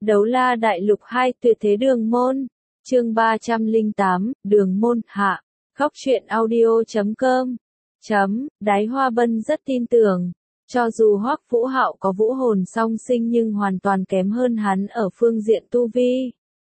Đấu la đại lục 2 tuyệt thế đường môn. Chương 308, đường môn hạ. Góc truyện audio.com. Đái Hoa Bân rất tin tưởng. Cho dù Hoắc Vũ Hạo có vũ hồn song sinh nhưng hoàn toàn kém hơn hắn ở phương diện tu vi.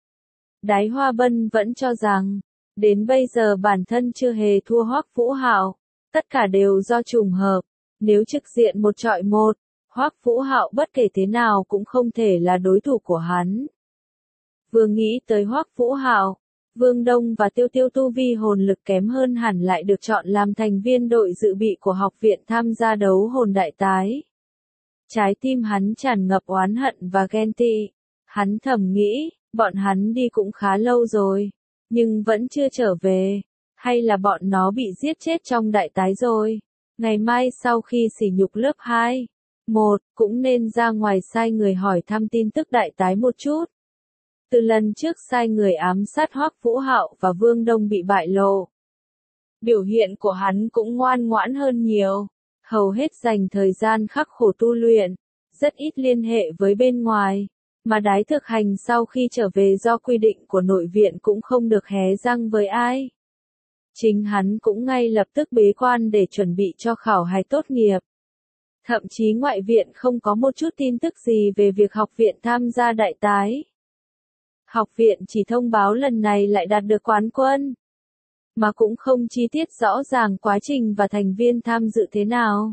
Đái Hoa Bân vẫn cho rằng, đến bây giờ bản thân chưa hề thua Hoắc Vũ Hạo, tất cả đều do trùng hợp. Nếu trực diện một trọi một, Hoắc Vũ Hạo bất kể thế nào cũng không thể là đối thủ của hắn. Vừa nghĩ tới Hoắc Vũ Hạo, Vương Đông và Tiêu Tiêu tu vi hồn lực kém hơn hẳn lại được chọn làm thành viên đội dự bị của học viện tham gia đấu hồn đại tái. Trái tim hắn tràn ngập oán hận và ghen tị. Hắn thầm nghĩ, bọn hắn đi cũng khá lâu rồi, nhưng vẫn chưa trở về, hay là bọn nó bị giết chết trong đại tái rồi. Ngày mai sau khi sỉ nhục lớp 2, 1, cũng nên ra ngoài sai người hỏi thăm tin tức đại tái một chút. Từ lần trước sai người ám sát Hoắc Vũ Hạo và Vương Đông bị bại lộ, biểu hiện của hắn cũng ngoan ngoãn hơn nhiều, hầu hết dành thời gian khắc khổ tu luyện, rất ít liên hệ với bên ngoài, mà Đái Thực Hành sau khi trở về do quy định của nội viện cũng không được hé răng với ai. Chính hắn cũng ngay lập tức bế quan để chuẩn bị cho khảo hạch tốt nghiệp. Thậm chí ngoại viện không có một chút tin tức gì về việc học viện tham gia đại tái. Học viện chỉ thông báo lần này lại đạt được quán quân, mà cũng không chi tiết rõ ràng quá trình và thành viên tham dự thế nào.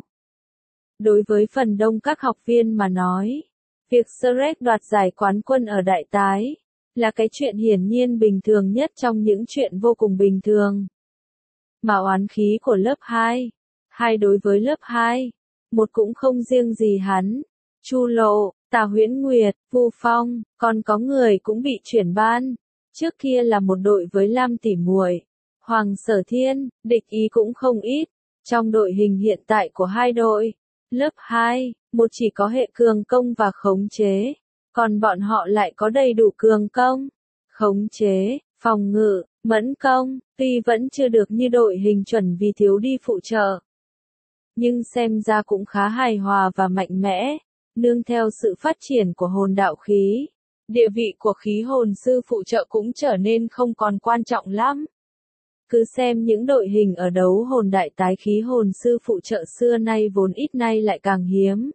Đối với phần đông các học viên mà nói, việc Shrek đoạt giải quán quân ở đại tái là cái chuyện hiển nhiên bình thường nhất trong những chuyện vô cùng bình thường. Mà oán khí của lớp 2 đối với lớp 2, 1 cũng không riêng gì hắn. Chu Lộ, Tà Huyễn Nguyệt, Vu Phong, còn có người cũng bị chuyển ban. Trước kia là một đội với Lam Tỷ Muội, Hoàng Sở Thiên, địch ý cũng không ít. Trong đội hình hiện tại của hai đội, lớp 2, 1 chỉ có hệ cường công và khống chế, còn bọn họ lại có đầy đủ cường công, khống chế, phòng ngự, mẫn công, tuy vẫn chưa được như đội hình chuẩn vì thiếu đi phụ trợ, nhưng xem ra cũng khá hài hòa và mạnh mẽ. Nương theo sự phát triển của hồn đạo khí, địa vị của khí hồn sư phụ trợ cũng trở nên không còn quan trọng lắm. Cứ xem những đội hình ở đấu hồn đại tái, khí hồn sư phụ trợ xưa nay vốn ít nay lại càng hiếm.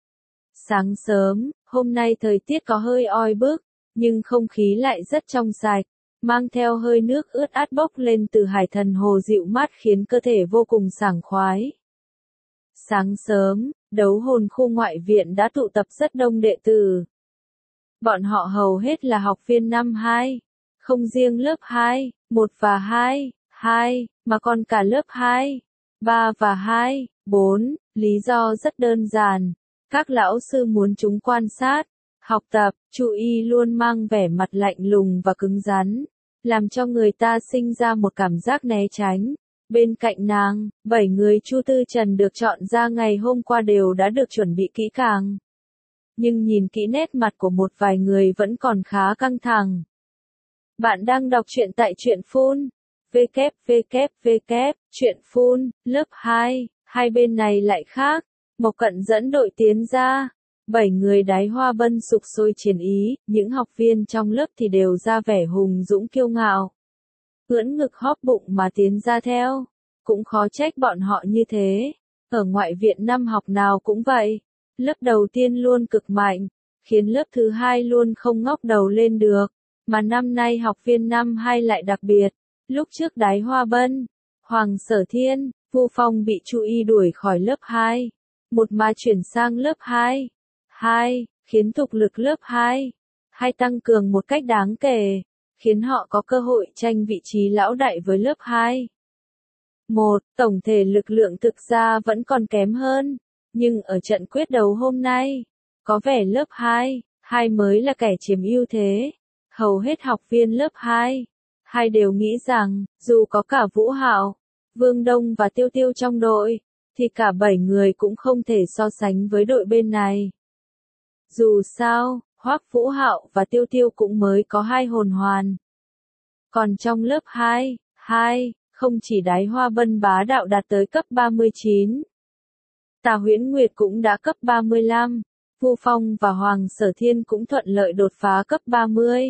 Sáng sớm, hôm nay thời tiết có hơi oi bức, nhưng không khí lại rất trong sạch, mang theo hơi nước ướt át bốc lên từ hải thần hồ dịu mát khiến cơ thể vô cùng sảng khoái. Sáng sớm, đấu hồn khu ngoại viện đã tụ tập rất đông đệ tử. Bọn họ hầu hết là học viên năm 2, không riêng lớp 2, 1 và 2, mà còn cả lớp 2, 3 và 4. Lý do rất đơn giản, các lão sư muốn chúng quan sát, học tập, chú ý luôn mang vẻ mặt lạnh lùng và cứng rắn, làm cho người ta sinh ra một cảm giác né tránh. Bên cạnh nàng, 7 người Chu Tư Trần được chọn ra ngày hôm qua đều đã được chuẩn bị kỹ càng. Nhưng nhìn kỹ nét mặt của một vài người vẫn còn khá căng thẳng. Bạn đang đọc truyện tại truyện Phun. Truyện Phun, lớp 2, hai bên này lại khác. Mộc Cận dẫn đội tiến ra. 7 người Đái Hoa Bân sục sôi chiến ý, những học viên trong lớp thì đều ra vẻ hùng dũng kiêu ngạo. Ưỡn ngực hóp bụng mà tiến ra theo. Cũng khó trách bọn họ như thế. Ở ngoại viện năm học nào cũng vậy. Lớp đầu tiên luôn cực mạnh, khiến lớp thứ 2 luôn không ngóc đầu lên được. Mà năm nay học viên năm 2 lại đặc biệt. Lúc trước Đái Hoa Bân, Hoàng Sở Thiên, Vu Phong bị Chu Y đuổi khỏi lớp 2. 1 mà chuyển sang lớp 2, khiến thực lực lớp 2 tăng cường một cách đáng kể, khiến họ có cơ hội tranh vị trí lão đại với lớp 2. 1, tổng thể lực lượng thực ra vẫn còn kém hơn, nhưng ở trận quyết đấu hôm nay, có vẻ lớp 2 mới là kẻ chiếm ưu thế. Hầu hết học viên lớp 2 đều nghĩ rằng, dù có cả Vũ Hạo, Vương Đông và Tiêu Tiêu trong đội, thì cả 7 người cũng không thể so sánh với đội bên này. Dù sao, Hoắc Vũ Hạo và Tiêu Tiêu cũng mới có 2 hồn hoàn. Còn trong lớp 2, không chỉ Đái Hoa Bân bá đạo đạt tới cấp 39. Tà Huyễn Nguyệt cũng đã cấp 35. Vu Phong và Hoàng Sở Thiên cũng thuận lợi đột phá cấp 30.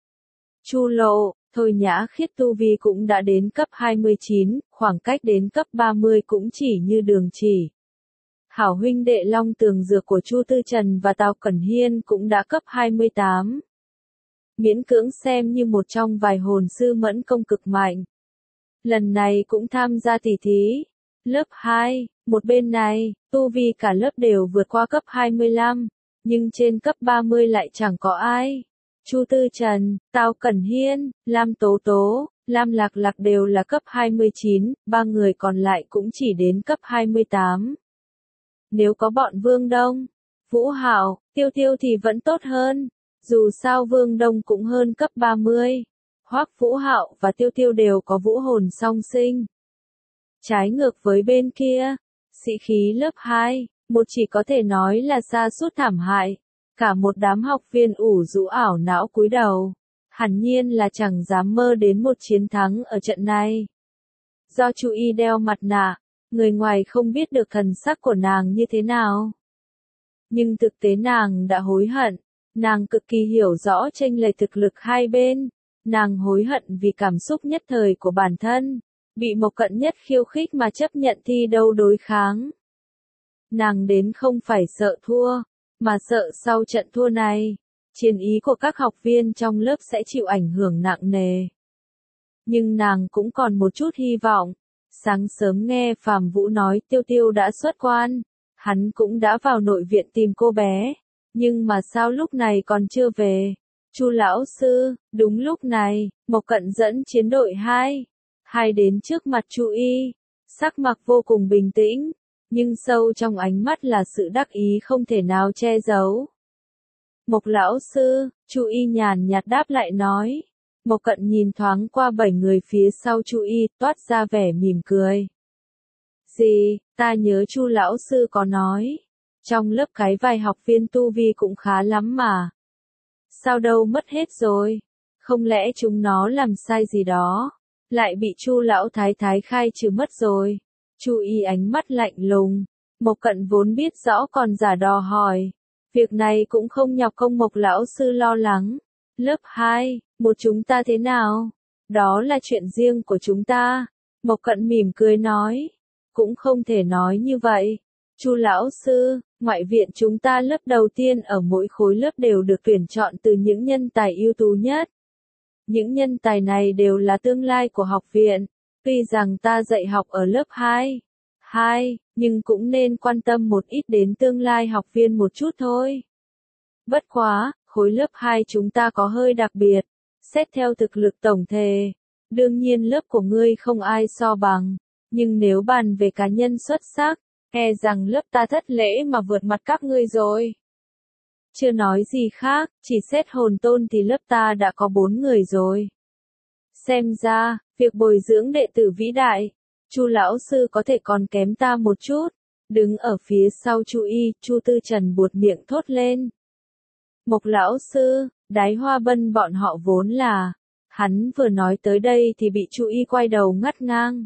Chu Lộ, Thôi Nhã Khiết tu vi cũng đã đến cấp 29, khoảng cách đến cấp 30 cũng chỉ như đường chỉ. Hảo huynh đệ Long Tường Dược của Chu Tư Trần và Tào Cẩn Hiên cũng đã cấp 28. Miễn cưỡng xem như một trong vài hồn sư mẫn công cực mạnh. Lần này cũng tham gia tỷ thí. Lớp 2, một bên này, tu vi cả lớp đều vượt qua cấp 25, nhưng trên cấp 30 lại chẳng có ai. Chu Tư Trần, Tào Cẩn Hiên, Lam Tố Tố, Lam Lạc Lạc đều là cấp 29, ba người còn lại cũng chỉ đến cấp 28. Nếu có bọn Vương Đông, Vũ Hạo, Tiêu Tiêu thì vẫn tốt hơn, dù sao Vương Đông cũng hơn cấp 30. Hoắc Vũ Hạo và Tiêu Tiêu đều có vũ hồn song sinh. Trái ngược với bên kia, sĩ khí lớp 2, một chỉ có thể nói là sa sút thảm hại. Cả một đám học viên ủ rũ ảo não cúi đầu. Hẳn nhiên là chẳng dám mơ đến một chiến thắng ở trận này. Do Chu Y đeo mặt nạ, người ngoài không biết được thần sắc của nàng như thế nào. Nhưng thực tế nàng đã hối hận. Nàng cực kỳ hiểu rõ chênh lệch thực lực hai bên. Nàng hối hận vì cảm xúc nhất thời của bản thân. Bị Mộc Cận Nhất khiêu khích mà chấp nhận thi đấu đối kháng. Nàng đến không phải sợ thua, mà sợ sau trận thua này, chiến ý của các học viên trong lớp sẽ chịu ảnh hưởng nặng nề. Nhưng nàng cũng còn một chút hy vọng. Sáng sớm nghe Phạm Vũ nói Tiêu Tiêu đã xuất quan, hắn cũng đã vào nội viện tìm cô bé, nhưng mà sao lúc này còn chưa về? Chu lão sư, đúng lúc này, Mộc Cận dẫn chiến đội 2 đến trước mặt Chu Y, sắc mặt vô cùng bình tĩnh, nhưng sâu trong ánh mắt là sự đắc ý không thể nào che giấu. Mộc lão sư, Chu Y nhàn nhạt đáp lại nói. Mộc Cận nhìn thoáng qua 7 người phía sau Chu Y, toát ra vẻ mỉm cười. Gì, ta nhớ Chu lão sư có nói, trong lớp cái vài học viên tu vi cũng khá lắm mà. Sao đâu mất hết rồi? Không lẽ chúng nó làm sai gì đó, lại bị Chu lão thái thái khai trừ mất rồi? Chu Y ánh mắt lạnh lùng. Mộc Cận vốn biết rõ còn giả đò hỏi. Việc này cũng không nhọc công Mộc lão sư lo lắng. Lớp 2, một chúng ta thế nào? Đó là chuyện riêng của chúng ta. Mộc Cận mỉm cười nói. Cũng không thể nói như vậy. Chu lão sư, ngoại viện chúng ta lớp đầu tiên ở mỗi khối lớp đều được tuyển chọn từ những nhân tài ưu tú nhất. Những nhân tài này đều là tương lai của học viện. Tuy rằng ta dạy học ở lớp 2, nhưng cũng nên quan tâm một ít đến tương lai học viên một chút thôi. Bất quá, khối lớp 2 chúng ta có hơi đặc biệt. Xét theo thực lực tổng thể, đương nhiên lớp của ngươi không ai so bằng. Nhưng nếu bàn về cá nhân xuất sắc, e rằng lớp ta thất lễ mà vượt mặt các ngươi rồi. Chưa nói gì khác, chỉ xét hồn tôn thì lớp ta đã có 4 người rồi. Xem ra, việc bồi dưỡng đệ tử vĩ đại, Chu lão sư có thể còn kém ta một chút. Đứng ở phía sau Chu Y, Chu Tư Trần buột miệng thốt lên. Mộc lão sư, Đái Hoa Bân bọn họ vốn là. Hắn vừa nói tới đây thì bị Chu Y quay đầu ngắt ngang.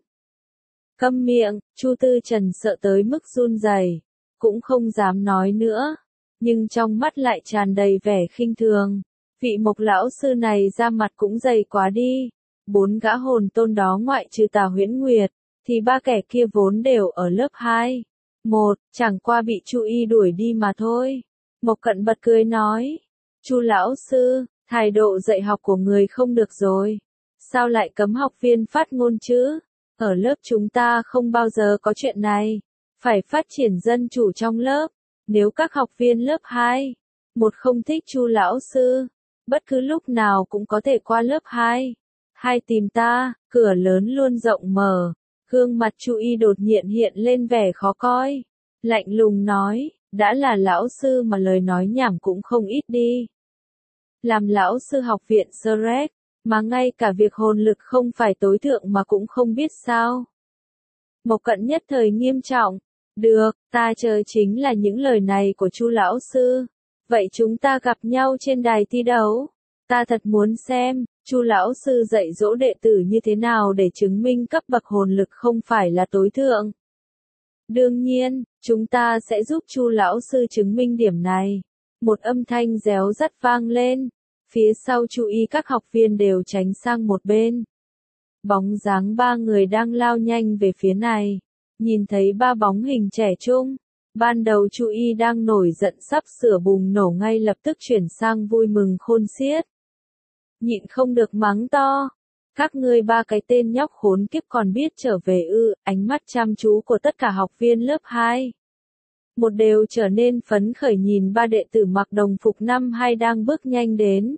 Câm miệng, Chu Tư Trần sợ tới mức run rẩy, cũng không dám nói nữa, nhưng trong mắt lại tràn đầy vẻ khinh thường. Vị Mộc lão sư này ra mặt cũng dày quá đi. 4 gã hồn tôn đó ngoại trừ Tà Huyễn Nguyệt, thì 3 kẻ kia vốn đều ở lớp 2. Chẳng qua bị Chu Y đuổi đi mà thôi. Mộc Cận bật cười nói. Chu lão sư, thái độ dạy học của người không được rồi. Sao lại cấm học viên phát ngôn chứ? Ở lớp chúng ta không bao giờ có chuyện này. Phải phát triển dân chủ trong lớp. Nếu các học viên lớp 2, không thích Chu lão sư, bất cứ lúc nào cũng có thể qua lớp 2 tìm ta, cửa lớn luôn rộng mở. Gương mặt Chu Y đột nhiên hiện lên vẻ khó coi. Lạnh lùng nói, đã là lão sư mà lời nói nhảm cũng không ít đi. Làm lão sư học viện Shrek, mà ngay cả việc hồn lực không phải tối thượng mà cũng không biết sao. Mộc Cận nhất thời nghiêm trọng. Được, ta chờ chính là những lời này của Chu lão sư. Vậy chúng ta gặp nhau trên đài thi đấu. Ta thật muốn xem, Chu lão sư dạy dỗ đệ tử như thế nào để chứng minh cấp bậc hồn lực không phải là tối thượng. Đương nhiên, chúng ta sẽ giúp Chu lão sư chứng minh điểm này. Một âm thanh réo rắt vang lên. Phía sau Chu Y các học viên đều tránh sang một bên. Bóng dáng ba người đang lao nhanh về phía này. Nhìn thấy ba bóng hình trẻ trung. Ban đầu Chu Y đang nổi giận sắp sửa bùng nổ ngay lập tức chuyển sang vui mừng khôn xiết. Nhịn không được mắng to. Các ngươi ba cái tên nhóc khốn kiếp còn biết trở về ư? Ánh mắt chăm chú của tất cả học viên lớp 2. Một đều trở nên phấn khởi nhìn ba đệ tử mặc đồng phục năm 2 đang bước nhanh đến.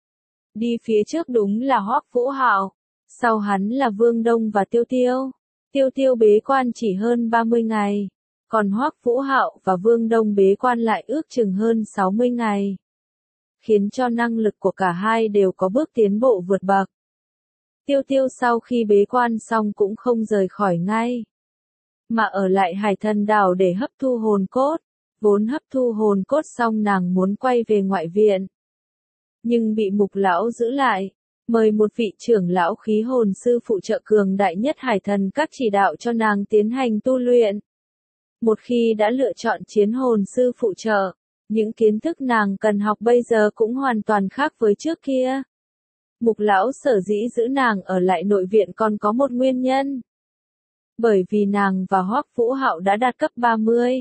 Đi phía trước đúng là Hoắc Vũ Hạo, sau hắn là Vương Đông và Tiêu Tiêu. Tiêu Tiêu bế quan chỉ hơn 30 ngày, còn Hoắc Vũ Hạo và Vương Đông bế quan lại ước chừng hơn 60 ngày. Khiến cho năng lực của cả hai đều có bước tiến bộ vượt bậc. Tiêu Tiêu sau khi bế quan xong cũng không rời khỏi ngay, mà ở lại Hải Thần Đảo để hấp thu hồn cốt. Vốn hấp thu hồn cốt xong nàng muốn quay về ngoại viện, nhưng bị Mục lão giữ lại, mời một vị trưởng lão khí hồn sư phụ trợ cường đại nhất Hải Thần các chỉ đạo cho nàng tiến hành tu luyện. Một khi đã lựa chọn chiến hồn sư phụ trợ, những kiến thức nàng cần học bây giờ cũng hoàn toàn khác với trước kia. Mục lão sở dĩ giữ nàng ở lại nội viện còn có một nguyên nhân. Bởi vì nàng và Hoắc Vũ Hạo đã đạt cấp 30.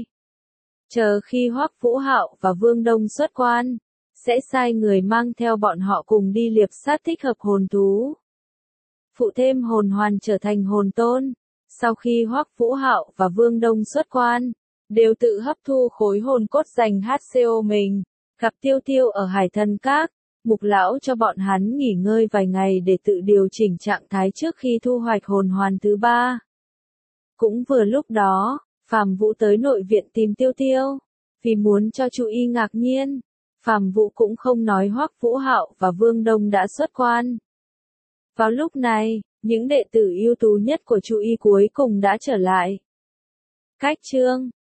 Chờ khi Hoắc Vũ Hạo và Vương Đông xuất quan, sẽ sai người mang theo bọn họ cùng đi liệp sát thích hợp hồn thú. Phụ thêm hồn hoàn trở thành hồn tôn. Sau khi Hoắc Vũ Hạo và Vương Đông xuất quan, đều tự hấp thu khối hồn cốt dành HCO mình. Gặp Tiêu Tiêu ở Hải Thần Các, Mục lão cho bọn hắn nghỉ ngơi vài ngày để tự điều chỉnh trạng thái trước khi thu hoạch hồn hoàn thứ 3. Cũng vừa lúc đó, Phàm Vũ tới nội viện tìm Tiêu Tiêu, vì muốn cho Chu Y ngạc nhiên. Phàm Vũ cũng không nói Hoắc Vũ Hạo và Vương Đông đã xuất quan. Vào lúc này, những đệ tử ưu tú nhất của Chu Y cuối cùng đã trở lại. Cách chương